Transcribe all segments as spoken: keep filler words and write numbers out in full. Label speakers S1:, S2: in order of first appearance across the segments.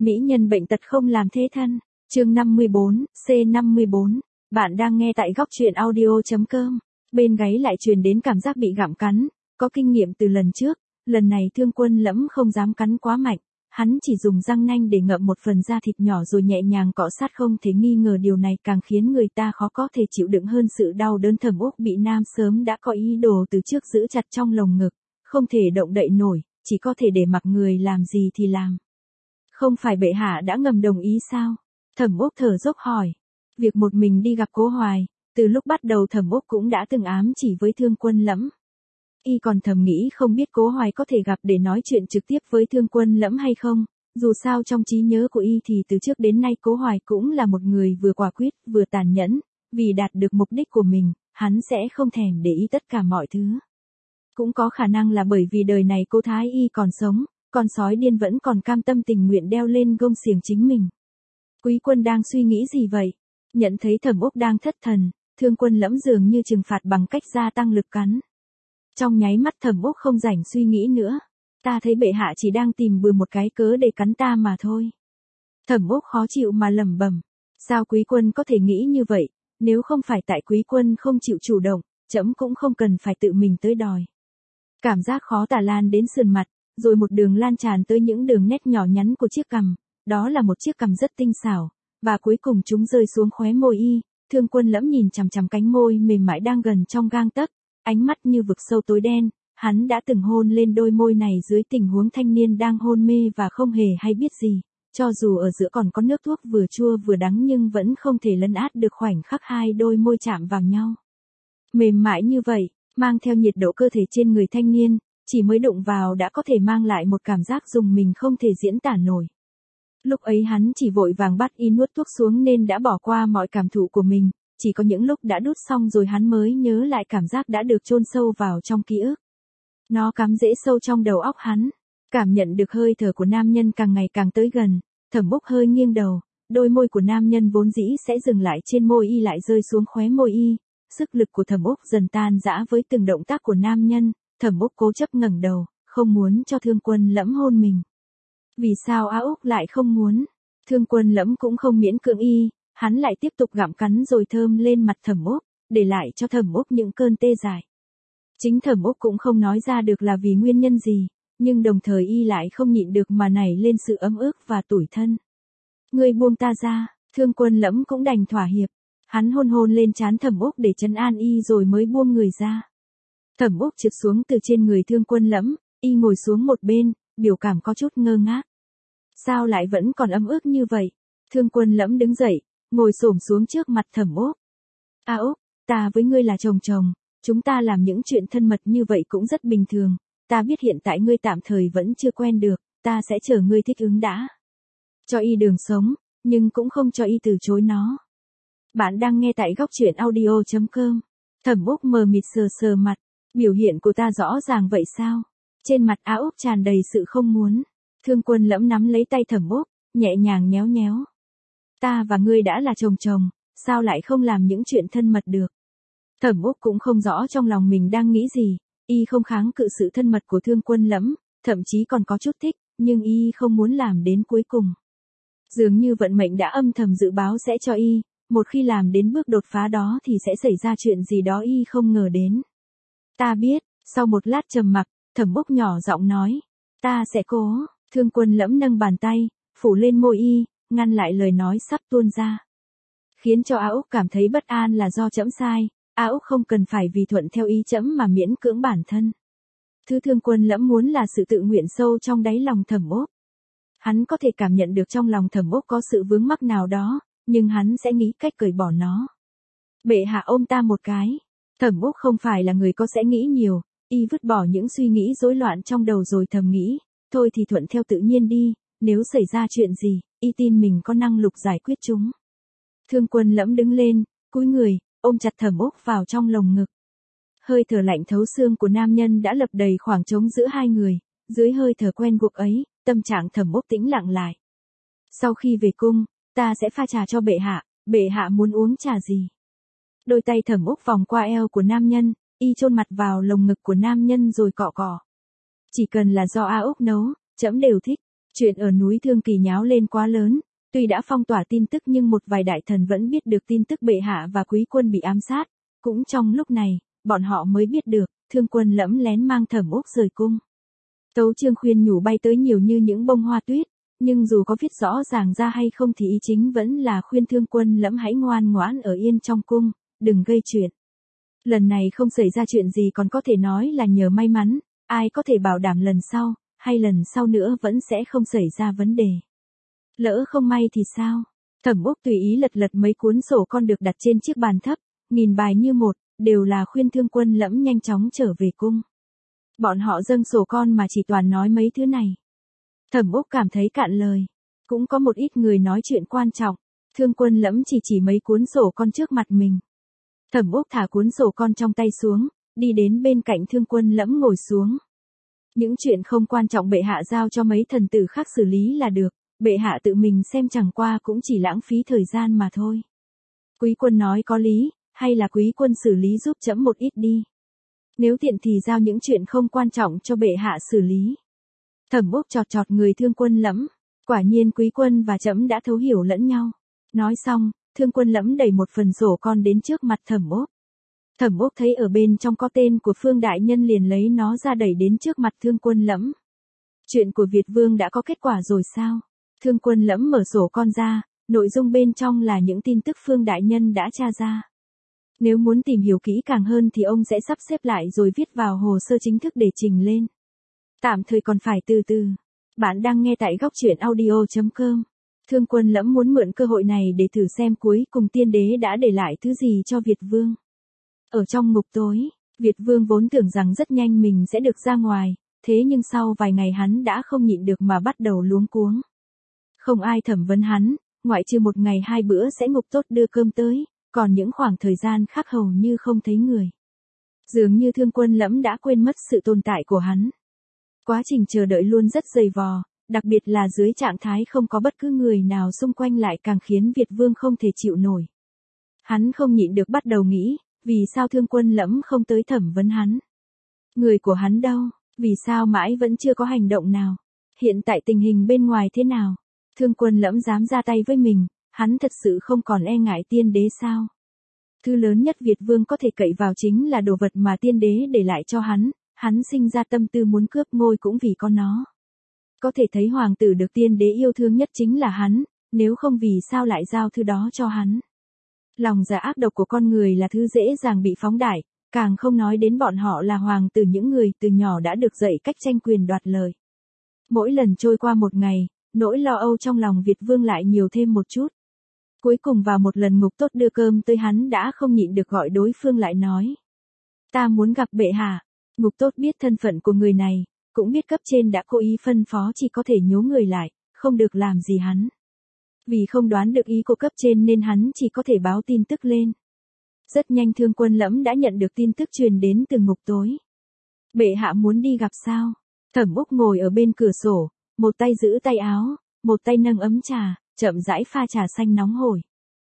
S1: Mỹ nhân bệnh tật không làm thế thân. Chương năm mươi bốn, C năm mươi bốn. Bạn đang nghe tại góc truyện audio chấm com. Bên gáy lại truyền đến cảm giác bị gặm cắn, có kinh nghiệm từ lần trước, lần này Thương Quân Lẫm không dám cắn quá mạnh, hắn chỉ dùng răng nanh để ngậm một phần da thịt nhỏ rồi nhẹ nhàng cọ sát, không thể nghi ngờ điều này càng khiến người ta khó có thể chịu đựng hơn sự đau đớn. Thẩm Úc bị nam sớm đã có ý đồ từ trước giữ chặt trong lồng ngực, không thể động đậy nổi, chỉ có thể để mặc người làm gì thì làm. Không phải bệ hạ đã ngầm đồng ý sao? Thẩm Úc thở dốc hỏi. Việc một mình đi gặp Cố Hoài, từ lúc bắt đầu Thẩm Úc cũng đã từng ám chỉ với Thương Quân Lẫm. Y còn thầm nghĩ không biết Cố Hoài có thể gặp để nói chuyện trực tiếp với Thương Quân Lẫm hay không, dù sao trong trí nhớ của Y thì từ trước đến nay Cố Hoài cũng là một người vừa quả quyết vừa tàn nhẫn, vì đạt được mục đích của mình, hắn sẽ không thèm để ý tất cả mọi thứ. Cũng có khả năng là bởi vì đời này Cố Thái Y còn sống, con sói điên vẫn còn cam tâm tình nguyện đeo lên gông xiềng chính mình. Quý Quân đang suy nghĩ gì vậy? Nhận thấy Thẩm Úc đang thất thần, Thương Quân Lẫm dường như trừng phạt bằng cách gia tăng lực cắn. Trong nháy mắt Thẩm Úc không rảnh suy nghĩ nữa. Ta thấy bệ hạ chỉ đang tìm bừa một cái cớ để cắn ta mà thôi. Thẩm Úc khó chịu mà lẩm bẩm. Sao Quý Quân có thể nghĩ như vậy? Nếu không phải tại Quý Quân không chịu chủ động, trẫm cũng không cần phải tự mình tới đòi. Cảm giác khó tả lan đến sườn mặt, rồi một đường lan tràn tới những đường nét nhỏ nhắn của chiếc cằm. Đó là một chiếc cằm rất tinh xảo, và cuối cùng chúng rơi xuống khóe môi Y. Thương Quân Lẫm nhìn chằm chằm cánh môi mềm mại đang gần trong gang tấc, ánh mắt như vực sâu tối đen. Hắn đã từng hôn lên đôi môi này dưới tình huống thanh niên đang hôn mê và không hề hay biết gì, cho dù ở giữa còn có nước thuốc vừa chua vừa đắng nhưng vẫn không thể lấn át được khoảnh khắc hai đôi môi chạm vào nhau. Mềm mại như vậy, mang theo nhiệt độ cơ thể trên người thanh niên, chỉ mới đụng vào đã có thể mang lại một cảm giác rùng mình không thể diễn tả nổi. Lúc ấy hắn chỉ vội vàng bắt Y nuốt thuốc xuống nên đã bỏ qua mọi cảm thụ của mình, chỉ có những lúc đã đút xong rồi hắn mới nhớ lại cảm giác đã được chôn sâu vào trong ký ức. Nó cắm rễ sâu trong đầu óc hắn, cảm nhận được hơi thở của nam nhân càng ngày càng tới gần, Thẩm Úc hơi nghiêng đầu, đôi môi của nam nhân vốn dĩ sẽ dừng lại trên môi Y lại rơi xuống khóe môi Y, sức lực của Thẩm Úc dần tan rã với từng động tác của nam nhân, Thẩm Úc cố chấp ngẩng đầu, không muốn cho Thương Quân Lẫm hôn mình. Vì sao A Úc lại không muốn? Thương Quân Lẫm cũng không miễn cưỡng Y, hắn lại tiếp tục gặm cắn rồi thơm lên mặt Thẩm Úc, để lại cho Thẩm Úc những cơn tê dại. Chính Thẩm Úc cũng không nói ra được là vì nguyên nhân gì, nhưng đồng thời Y lại không nhịn được mà nảy lên sự ấm ức và tủi thân. Ngươi buông ta ra, Thương Quân Lẫm cũng đành thỏa hiệp. Hắn hôn hôn lên trán Thẩm Úc để trấn an Y rồi mới buông người ra. Thẩm Úc trượt xuống từ trên người Thương Quân Lẫm, Y ngồi xuống một bên, biểu cảm có chút ngơ ngác. Sao lại vẫn còn ấm ức như vậy? Thương Quân Lẫm đứng dậy, ngồi xổm xuống trước mặt Thẩm Úc. A Úc, ta với ngươi là chồng chồng, chúng ta làm những chuyện thân mật như vậy cũng rất bình thường, ta biết hiện tại ngươi tạm thời vẫn chưa quen được, ta sẽ chờ ngươi thích ứng đã. Cho Y đường sống, nhưng cũng không cho Y từ chối nó. Bạn đang nghe tại góc truyện audio chấm com. Thẩm Úc mờ mịt sờ sờ mặt, biểu hiện của ta rõ ràng vậy sao? Trên mặt A Úc tràn đầy sự không muốn. Thương Quân Lẫm nắm lấy tay Thẩm Úc, nhẹ nhàng nhéo nhéo. Ta và ngươi đã là chồng chồng, sao lại không làm những chuyện thân mật được? Thẩm Úc cũng không rõ trong lòng mình đang nghĩ gì, Y không kháng cự sự thân mật của Thương Quân Lẫm, thậm chí còn có chút thích, nhưng Y không muốn làm đến cuối cùng. Dường như vận mệnh đã âm thầm dự báo sẽ cho Y, một khi làm đến bước đột phá đó thì sẽ xảy ra chuyện gì đó Y không ngờ đến. Ta biết, sau một lát trầm mặc, Thẩm Úc nhỏ giọng nói, ta sẽ cố. Thương Quân Lẫm nâng bàn tay, phủ lên môi Y, ngăn lại lời nói sắp tuôn ra. Khiến cho A Úc cảm thấy bất an là do trẫm sai, A Úc không cần phải vì thuận theo ý trẫm mà miễn cưỡng bản thân. Thứ Thương Quân Lẫm muốn là sự tự nguyện sâu trong đáy lòng Thẩm Úc. Hắn có thể cảm nhận được trong lòng Thẩm Úc có sự vướng mắc nào đó, nhưng hắn sẽ nghĩ cách cởi bỏ nó. Bệ hạ ôm ta một cái. Thẩm Úc không phải là người có sẽ nghĩ nhiều, Y vứt bỏ những suy nghĩ rối loạn trong đầu rồi thầm nghĩ, thôi thì thuận theo tự nhiên đi, nếu xảy ra chuyện gì, Y tin mình có năng lực giải quyết chúng. Thương Quân Lẫm đứng lên, cúi người, ôm chặt Thẩm Úc vào trong lồng ngực. Hơi thở lạnh thấu xương của nam nhân đã lập đầy khoảng trống giữa hai người, dưới hơi thở quen thuộc ấy, tâm trạng Thẩm Úc tĩnh lặng lại. Sau khi về cung, ta sẽ pha trà cho bệ hạ, bệ hạ muốn uống trà gì? Đôi tay Thẩm Úc vòng qua eo của nam nhân, Y chôn mặt vào lồng ngực của nam nhân rồi cọ cọ. Chỉ cần là do A Úc nấu, trẫm đều thích. Chuyện ở núi Thương Kỳ nháo lên quá lớn, tuy đã phong tỏa tin tức nhưng một vài đại thần vẫn biết được tin tức bệ hạ và quý quân bị ám sát. Cũng trong lúc này, bọn họ mới biết được, Thương Quân Lẫm lén mang Thẩm Úc rời cung. Tấu chương khuyên nhủ bay tới nhiều như những bông hoa tuyết, nhưng dù có viết rõ ràng ra hay không thì ý chính vẫn là khuyên Thương Quân Lẫm hãy ngoan ngoãn ở yên trong cung, đừng gây chuyện. Lần này không xảy ra chuyện gì còn có thể nói là nhờ may mắn, ai có thể bảo đảm lần sau, hay lần sau nữa vẫn sẽ không xảy ra vấn đề. Lỡ không may thì sao? Thẩm Úc tùy ý lật lật mấy cuốn sổ con được đặt trên chiếc bàn thấp, nghìn bài như một, đều là khuyên Thương Quân Lẫm nhanh chóng trở về cung. Bọn họ dâng sổ con mà chỉ toàn nói mấy thứ này. Thẩm Úc cảm thấy cạn lời. Cũng có một ít người nói chuyện quan trọng, Thương Quân Lẫm chỉ chỉ mấy cuốn sổ con trước mặt mình. Thẩm Úc thả cuốn sổ con trong tay xuống, đi đến bên cạnh Thương Quân Lẫm ngồi xuống. Những chuyện không quan trọng bệ hạ giao cho mấy thần tử khác xử lý là được, bệ hạ tự mình xem chẳng qua cũng chỉ lãng phí thời gian mà thôi. Quý quân nói có lý, hay là quý quân xử lý giúp trẫm một ít đi. Nếu tiện thì giao những chuyện không quan trọng cho bệ hạ xử lý. Thẩm Úc chọt chọt người Thương Quân Lẫm, quả nhiên quý quân và trẫm đã thấu hiểu lẫn nhau. Nói xong, Thương Quân Lẫm đẩy một phần sổ con đến trước mặt Thẩm Úc. Thẩm Úc thấy ở bên trong có tên của Phương đại nhân liền lấy nó ra đẩy đến trước mặt Thương Quân Lẫm. Chuyện của Việt Vương đã có kết quả rồi sao? Thương Quân Lẫm mở sổ con ra, nội dung bên trong là những tin tức Phương đại nhân đã tra ra. Nếu muốn tìm hiểu kỹ càng hơn thì ông sẽ sắp xếp lại rồi viết vào hồ sơ chính thức để trình lên. Tạm thời còn phải từ từ. Bạn đang nghe tại góc truyện audio chấm com. Thương Quân Lẫm muốn mượn cơ hội này để thử xem cuối cùng tiên đế đã để lại thứ gì cho Việt Vương. Ở trong ngục tối, Việt Vương vốn tưởng rằng rất nhanh mình sẽ được ra ngoài, thế nhưng sau vài ngày hắn đã không nhịn được mà bắt đầu luống cuống. Không ai thẩm vấn hắn, ngoại trừ một ngày hai bữa sẽ ngục tốt đưa cơm tới, còn những khoảng thời gian khác hầu như không thấy người. Dường như Thương Quân Lẫm đã quên mất sự tồn tại của hắn. Quá trình chờ đợi luôn rất dày vò, đặc biệt là dưới trạng thái không có bất cứ người nào xung quanh lại càng khiến Việt Vương không thể chịu nổi. Hắn không nhịn được bắt đầu nghĩ, vì sao Thương Quân Lẫm không tới thẩm vấn hắn? Người của hắn đâu? Vì sao mãi vẫn chưa có hành động nào? Hiện tại tình hình bên ngoài thế nào? Thương Quân Lẫm dám ra tay với mình, hắn thật sự không còn e ngại tiên đế sao? Thứ lớn nhất Việt Vương có thể cậy vào chính là đồ vật mà tiên đế để lại cho hắn, hắn sinh ra tâm tư muốn cướp ngôi cũng vì có nó. Có thể thấy hoàng tử được tiên đế yêu thương nhất chính là hắn, nếu không vì sao lại giao thứ đó cho hắn. Lòng dạ ác độc của con người là thứ dễ dàng bị phóng đại, càng không nói đến bọn họ là hoàng tử những người từ nhỏ đã được dạy cách tranh quyền đoạt lợi. Mỗi lần trôi qua một ngày, nỗi lo âu trong lòng Việt Vương lại nhiều thêm một chút. Cuối cùng vào một lần ngục tốt đưa cơm tới hắn đã không nhịn được gọi đối phương lại nói. Ta muốn gặp bệ hạ. Ngục tốt biết thân phận của người này, cũng biết cấp trên đã cố ý phân phó chỉ có thể nhố người lại, không được làm gì hắn. Vì không đoán được ý của cấp trên nên hắn chỉ có thể báo tin tức lên. Rất nhanh Thương Quân Lẫm đã nhận được tin tức truyền đến từ ngục tối. Bệ hạ muốn đi gặp sao? Thẩm Úc ngồi ở bên cửa sổ, một tay giữ tay áo, một tay nâng ấm trà, chậm rãi pha trà xanh nóng hổi.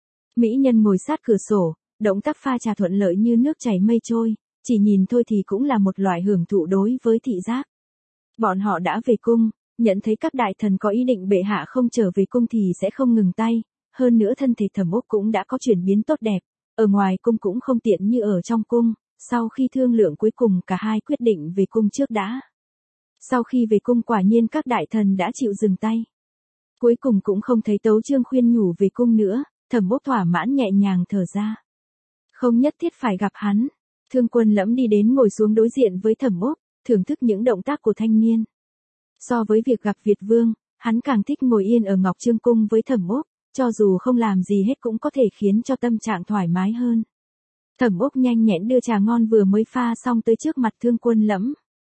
S1: Mỹ nhân ngồi sát cửa sổ, động tác pha trà thuận lợi như nước chảy mây trôi, chỉ nhìn thôi thì cũng là một loại hưởng thụ đối với thị giác. Bọn họ đã về cung, nhận thấy các đại thần có ý định bệ hạ không trở về cung thì sẽ không ngừng tay, hơn nữa thân thể Thẩm Úc cũng đã có chuyển biến tốt đẹp, ở ngoài cung cũng không tiện như ở trong cung, sau khi thương lượng cuối cùng cả hai quyết định về cung trước đã. Sau khi về cung quả nhiên các đại thần đã chịu dừng tay. Cuối cùng cũng không thấy tấu chương khuyên nhủ về cung nữa, Thẩm Úc thỏa mãn nhẹ nhàng thở ra. Không nhất thiết phải gặp hắn. Thương Quân Lẫm đi đến ngồi xuống đối diện với Thẩm Úc, thưởng thức những động tác của thanh niên. So với việc gặp Việt Vương, hắn càng thích ngồi yên ở Ngọc Trương Cung với Thẩm Úc, cho dù không làm gì hết cũng có thể khiến cho tâm trạng thoải mái hơn. Thẩm Úc nhanh nhẹn đưa trà ngon vừa mới pha xong tới trước mặt Thương Quân Lẫm.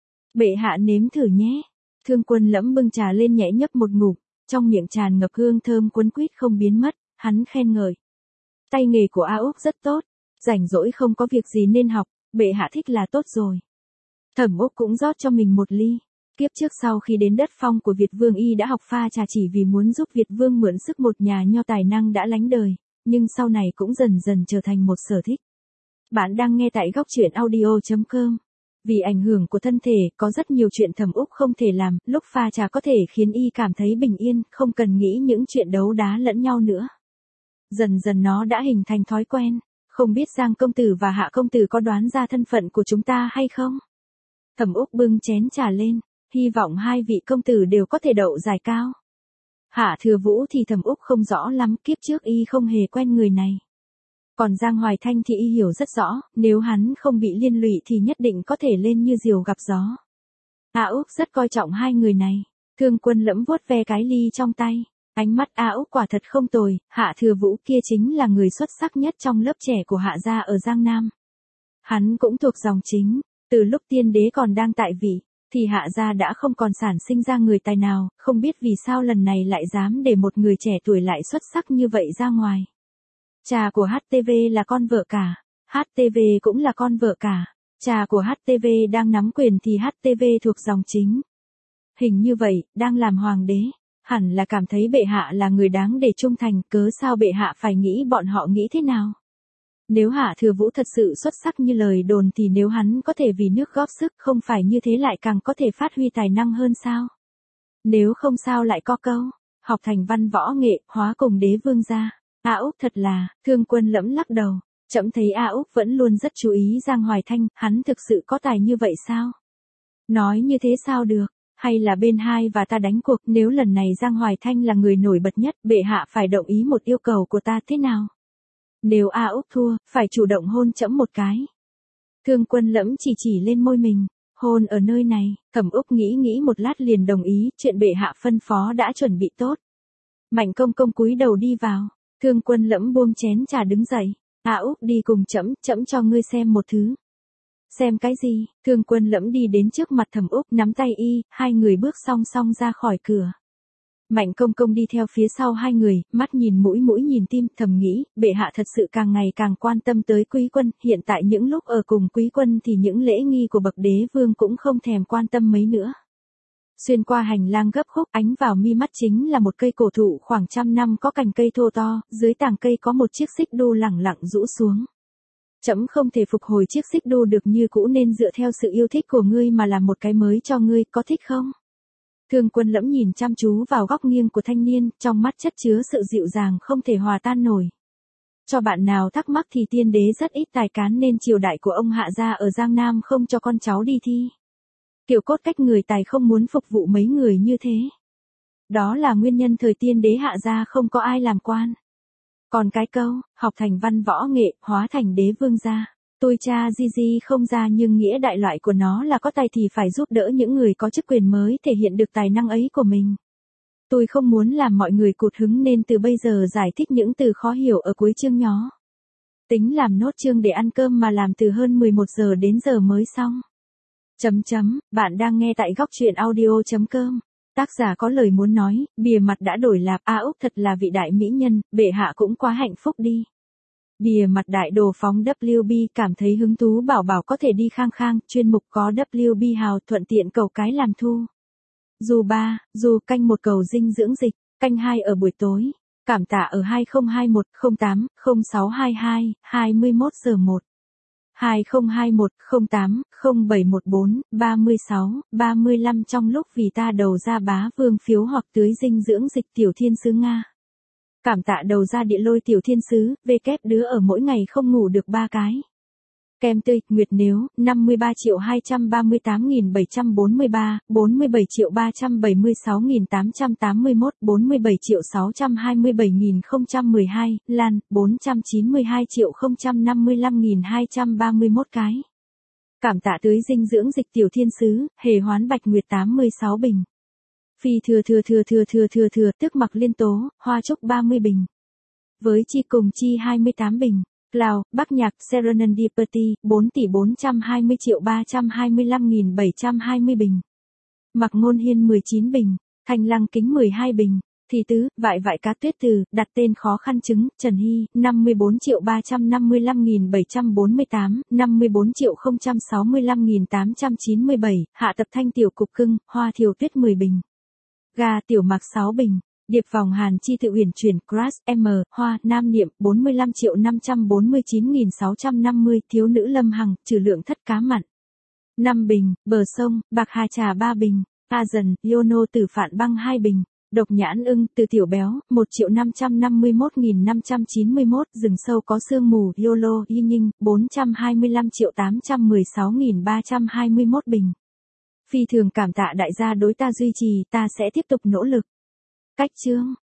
S1: Bệ hạ nếm thử nhé. Thương Quân Lẫm bưng trà lên nhẹ nhấp một ngụm, trong miệng tràn ngập hương thơm quấn quýt không biến mất, hắn khen ngợi. Tay nghề của A Úc rất tốt, rảnh rỗi không có việc gì nên học, bệ hạ thích là tốt rồi. Thẩm Úc cũng rót cho mình một ly. Kiếp trước sau khi đến đất phong của Việt Vương y đã học pha trà chỉ vì muốn giúp Việt Vương mượn sức một nhà nho tài năng đã lánh đời, nhưng sau này cũng dần dần trở thành một sở thích. Bạn đang nghe tại góc truyện audio chấm com. Vì ảnh hưởng của thân thể, có rất nhiều chuyện Thẩm Úc không thể làm, lúc pha trà có thể khiến y cảm thấy bình yên, không cần nghĩ những chuyện đấu đá lẫn nhau nữa. Dần dần nó đã hình thành thói quen, không biết Giang công tử và Hạ công tử có đoán ra thân phận của chúng ta hay không? Thẩm Úc bưng chén trà lên, hy vọng hai vị công tử đều có thể đậu giải cao. Hạ Thừa Vũ thì Thẩm Úc không rõ lắm, kiếp trước y không hề quen người này. Còn Giang Hoài Thanh thì y hiểu rất rõ, nếu hắn không bị liên lụy thì nhất định có thể lên như diều gặp gió. A Úc rất coi trọng hai người này. Thương Quân lẫm vuốt ve cái ly trong tay. Ánh mắt A Úc quả thật không tồi, Hạ Thừa Vũ kia chính là người xuất sắc nhất trong lớp trẻ của Hạ gia ở Giang Nam. Hắn cũng thuộc dòng chính, từ lúc tiên đế còn đang tại vị, thì Hạ gia đã không còn sản sinh ra người tài nào, không biết vì sao lần này lại dám để một người trẻ tuổi lại xuất sắc như vậy ra ngoài. Cha của hát tê vê là con vợ cả, hát tê vê cũng là con vợ cả, cha của hát tê vê đang nắm quyền thì hát tê vê thuộc dòng chính. Hình như vậy, đang làm hoàng đế, hẳn là cảm thấy bệ hạ là người đáng để trung thành, cớ sao bệ hạ phải nghĩ bọn họ nghĩ thế nào. Nếu Hạ Thừa Vũ thật sự xuất sắc như lời đồn thì nếu hắn có thể vì nước góp sức không phải như thế lại càng có thể phát huy tài năng hơn sao. Nếu không sao lại có câu, học thành văn võ nghệ, hóa cùng đế vương gia. A Úc thật là, Thương Quân lẫm lắc đầu, trẫm thấy A Úc vẫn luôn rất chú ý Giang Hoài Thanh, hắn thực sự có tài như vậy sao? Nói như thế sao được, hay là bên hai và ta đánh cuộc, nếu lần này Giang Hoài Thanh là người nổi bật nhất, bệ hạ phải đồng ý một yêu cầu của ta thế nào? Nếu A Úc thua, phải chủ động hôn trẫm một cái. Thương Quân lẫm chỉ chỉ lên môi mình, hôn ở nơi này, Thẩm Úc nghĩ nghĩ một lát liền đồng ý, chuyện bệ hạ phân phó đã chuẩn bị tốt. Mạnh công công cúi đầu đi vào. Thương Quân lẫm buông chén trà đứng dậy, A Úc đi cùng trẫm, trẫm cho ngươi xem một thứ. Xem cái gì? Thương Quân lẫm đi đến trước mặt Thẩm Úc nắm tay y, hai người bước song song ra khỏi cửa. Mạnh công công đi theo phía sau hai người, mắt nhìn mũi mũi nhìn tim, thầm nghĩ, bệ hạ thật sự càng ngày càng quan tâm tới Quý Quân, hiện tại những lúc ở cùng Quý Quân thì những lễ nghi của bậc đế vương cũng không thèm quan tâm mấy nữa. Xuyên qua hành lang gấp khúc, ánh vào mi mắt chính là một cây cổ thụ khoảng trăm năm có cành cây thô to, dưới tàng cây có một chiếc xích đu lẳng lặng rũ xuống. Trẫm không thể phục hồi chiếc xích đu được như cũ nên dựa theo sự yêu thích của ngươi mà làm một cái mới cho ngươi, có thích không? Thương Quân lẫm nhìn chăm chú vào góc nghiêng của thanh niên, trong mắt chất chứa sự dịu dàng không thể hòa tan nổi. Cho bạn nào thắc mắc thì tiên đế rất ít tài cán nên triều đại của ông Hạ gia ở Giang Nam không cho con cháu đi thi. Kiểu cốt cách người tài không muốn phục vụ mấy người như thế. Đó là nguyên nhân thời tiên đế Hạ gia không có ai làm quan. Còn cái câu, học thành văn võ nghệ, hóa thành đế vương gia. Tôi cha di di không ra nhưng nghĩa đại loại của nó là có tài thì phải giúp đỡ những người có chức quyền mới thể hiện được tài năng ấy của mình. Tôi không muốn làm mọi người cụt hứng nên từ bây giờ giải thích những từ khó hiểu ở cuối chương nhó. Tính làm nốt chương để ăn cơm mà làm từ hơn mười một giờ đến giờ mới xong. Chấm chấm, bạn đang nghe tại góc truyện audio chấm com. Tác giả có lời muốn nói, bìa mặt đã đổi lạp, A Úc thật là vị đại mỹ nhân, bệ hạ cũng quá hạnh phúc đi. Bìa mặt đại đồ phóng W B cảm thấy hứng thú bảo bảo có thể đi khang khang, chuyên mục có W B hào thuận tiện cầu cái làm thu. Dù ba, dù canh một cầu dinh dưỡng dịch, canh hai ở buổi tối, cảm tạ ở hai không hai một không tám không sáu hai hai, hai mươi mốt giờ một. hai không hai một không tám không bảy một bốn ba sáu ba lăm trong lúc vì ta đầu ra bá vương phiếu hoặc tưới dinh dưỡng dịch tiểu thiên sứ Nga. Cảm tạ đầu ra địa lôi tiểu thiên sứ, về kép đứa ở mỗi ngày không ngủ được ba cái. Kem tươi, Nguyệt Nếu, năm mươi ba triệu hai trăm ba mươi tám nghìn bảy trăm bốn mươi ba, bốn mươi bảy triệu ba trăm bảy mươi sáu nghìn tám trăm tám mươi mốt, bốn mươi bảy triệu sáu trăm hai mươi bảy nghìn không trăm mười hai, Lan, bốn trăm chín mươi hai triệu không trăm năm mươi lăm nghìn hai trăm ba mươi mốt cái. Cảm tạ tưới dinh dưỡng dịch tiểu thiên sứ, hề hoán bạch nguyệt tám mươi sáu bình. Phi thừa thừa thừa thừa thừa thừa thừa tức mặc liên tố, hoa trúc ba mươi bình. Với chi cùng chi hai mươi tám bình. Lào, Bắc Nhạc, Serendipity, bốn tỷ bốn trăm hai mươi triệu ba trăm hai mươi lăm nghìn bảy trăm hai mươi bình. Mặc Ngôn Hiên mười chín bình. Thanh Lăng Kính mười hai bình. Thị Tứ, Vại Vại Cá Tuyết Từ, đặt tên khó khăn chứng, Trần Hy, năm mươi bốn triệu ba trăm năm mươi lăm nghìn bảy trăm bốn mươi tám, năm mươi bốn triệu không trăm sáu mươi lăm nghìn tám trăm chín mươi bảy, Hạ Tập Thanh Tiểu Cục Cưng, Hoa Thiều Tuyết mười bình. Gà Tiểu Mạc sáu bình. Điệp Vòng Hàn Chi Tự Uyển Chuyển, Crash, M, Hoa, Nam Niệm, bốn mươi lăm triệu năm trăm bốn mươi chín nghìn sáu trăm năm mươi, Thiếu Nữ Lâm Hằng, trừ lượng thất cá mặn. năm bình, bờ sông, bạc hà trà ba bình, A dần, Yono tử phạn băng hai bình, độc nhãn ưng, từ tiểu béo, một triệu năm trăm năm mươi mốt nghìn năm trăm chín mươi mốt, rừng sâu có sương mù, Yolo, Y Nhinh, bốn trăm hai mươi lăm triệu tám trăm mười sáu nghìn ba trăm hai mươi mốt bình. Phi thường cảm tạ đại gia đối ta duy trì, ta sẽ tiếp tục nỗ lực. Cách chương